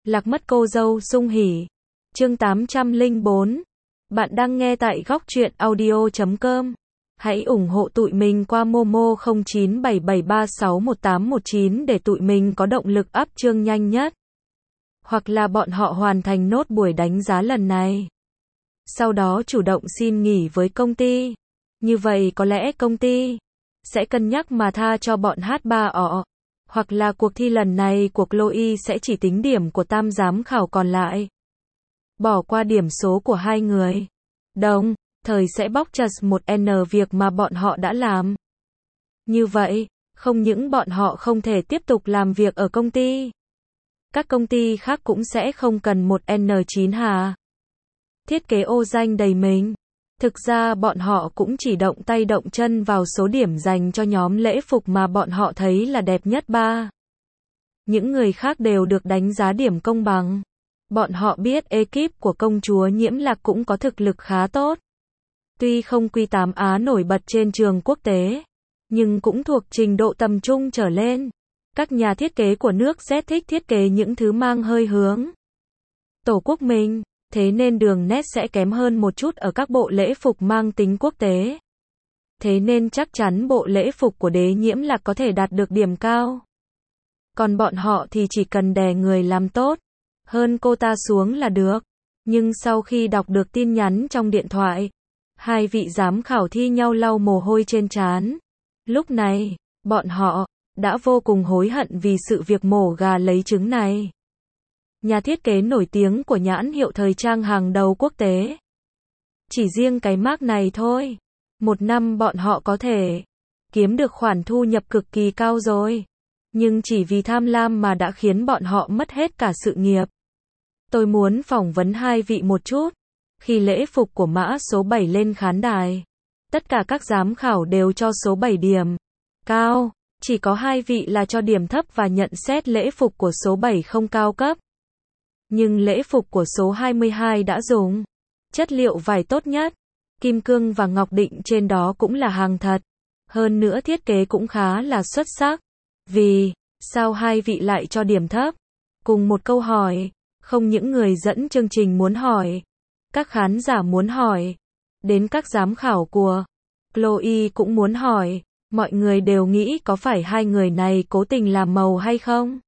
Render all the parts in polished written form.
Lạc mất cô dâu sung hỉ. Chương 804. Bạn đang nghe tại góc truyện audio.com. Hãy ủng hộ tụi mình qua Momo 0977361819 để tụi mình có động lực up chương nhanh nhất. Hoặc là bọn họ hoàn thành nốt buổi đánh giá lần này. Sau đó chủ động xin nghỉ với công ty. Như vậy có lẽ công ty sẽ cân nhắc mà tha cho bọn H3O. Hoặc là cuộc thi lần này của Chloe sẽ chỉ tính điểm của tam giám khảo còn lại. Bỏ qua điểm số của hai người. Đồng thời sẽ bóc trật một N việc mà bọn họ đã làm. Như vậy, không những bọn họ không thể tiếp tục làm việc ở công ty. Các công ty khác cũng sẽ không cần một N9 hà. Thiết kế ô danh đầy mình. Thực ra bọn họ cũng chỉ động tay động chân vào số điểm dành cho nhóm lễ phục mà bọn họ thấy là đẹp nhất ba. Những người khác đều được đánh giá điểm công bằng. Bọn họ biết ekip của công chúa Nhiễm Lạc cũng có thực lực khá tốt. Tuy không Q8 Á nổi bật trên trường quốc tế, nhưng cũng thuộc trình độ tầm trung trở lên. Các nhà thiết kế của nước Z thích thiết kế những thứ mang hơi hướng Tổ quốc mình. Thế nên đường nét sẽ kém hơn một chút ở các bộ lễ phục mang tính quốc tế. Thế nên chắc chắn bộ lễ phục của đế Nhiễm Lạc có thể đạt được điểm cao. Còn bọn họ thì chỉ cần đè người làm tốt hơn cô ta xuống là được. Nhưng sau khi đọc được tin nhắn trong điện thoại, hai vị giám khảo thi nhau lau mồ hôi trên trán. Lúc này, bọn họ đã vô cùng hối hận vì sự việc mổ gà lấy trứng này. Nhà thiết kế nổi tiếng của nhãn hiệu thời trang hàng đầu quốc tế. Chỉ riêng cái mác này thôi, một năm bọn họ có thể kiếm được khoản thu nhập cực kỳ cao rồi. Nhưng chỉ vì tham lam mà đã khiến bọn họ mất hết cả sự nghiệp. Tôi muốn phỏng vấn hai vị một chút. Khi lễ phục của mã số 7 lên khán đài, tất cả các giám khảo đều cho số 7 điểm cao. Chỉ có hai vị là cho điểm thấp và nhận xét lễ phục của số 7 không cao cấp. Nhưng lễ phục của số 22 đã dùng chất liệu vải tốt nhất. Kim cương và ngọc định trên đó cũng là hàng thật. Hơn nữa thiết kế cũng khá là xuất sắc. Vì sao hai vị lại cho điểm thấp? Cùng một câu hỏi, không những người dẫn chương trình muốn hỏi, các khán giả muốn hỏi, đến các giám khảo của Chloe cũng muốn hỏi. Mọi người đều nghĩ có phải hai người này cố tình làm màu hay không?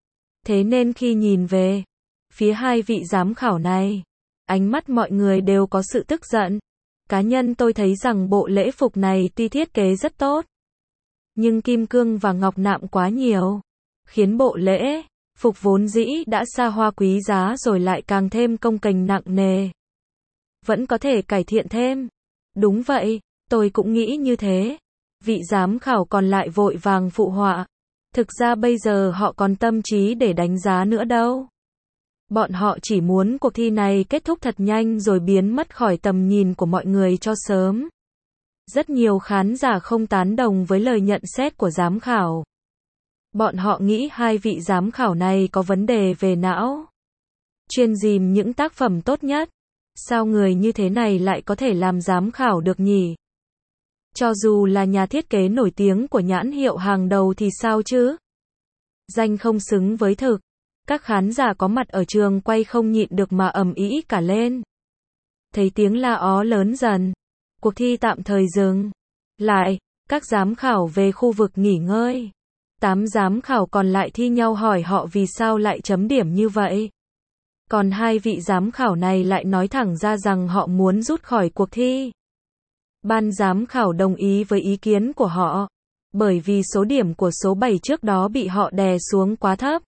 Thế nên khi nhìn về phía hai vị giám khảo này, ánh mắt mọi người đều có sự tức giận. Cá nhân tôi thấy rằng bộ lễ phục này tuy thiết kế rất tốt, nhưng kim cương và ngọc nạm quá nhiều, khiến bộ lễ phục vốn dĩ đã xa hoa quý giá rồi lại càng thêm cồng kềnh nặng nề. Vẫn có thể cải thiện thêm. Đúng vậy, tôi cũng nghĩ như thế. Vị giám khảo còn lại vội vàng phụ họa. Thực ra bây giờ họ còn tâm trí để đánh giá nữa đâu. Bọn họ chỉ muốn cuộc thi này kết thúc thật nhanh rồi biến mất khỏi tầm nhìn của mọi người cho sớm. Rất nhiều khán giả không tán đồng với lời nhận xét của giám khảo. Bọn họ nghĩ hai vị giám khảo này có vấn đề về não. Chuyên dìm những tác phẩm tốt nhất. Sao người như thế này lại có thể làm giám khảo được nhỉ? Cho dù là nhà thiết kế nổi tiếng của nhãn hiệu hàng đầu thì sao chứ? Danh không xứng với thực. Các khán giả có mặt ở trường quay không nhịn được mà ầm ĩ cả lên. Thấy tiếng la ó lớn dần, cuộc thi tạm thời dừng lại, các giám khảo về khu vực nghỉ ngơi. 8 giám khảo còn lại thi nhau hỏi họ vì sao lại chấm điểm như vậy. Còn hai vị giám khảo này lại nói thẳng ra rằng họ muốn rút khỏi cuộc thi. Ban giám khảo đồng ý với ý kiến của họ, bởi vì số điểm của số 7 trước đó bị họ đè xuống quá thấp.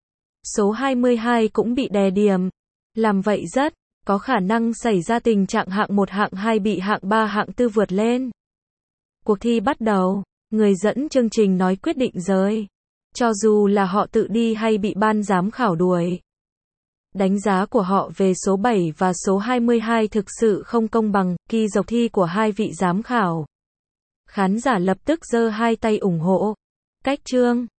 Số 22 cũng bị đè điểm. Làm vậy rất có khả năng xảy ra tình trạng hạng 1 hạng 2 bị hạng 3 hạng 4 vượt lên. Cuộc thi bắt đầu, người dẫn chương trình nói quyết định rời. Cho dù là họ tự đi hay bị ban giám khảo đuổi. Đánh giá của họ về số 7 và số 22 thực sự không công bằng, kỳ dọc thi của hai vị giám khảo. Khán giả lập tức giơ hai tay ủng hộ. Cách chương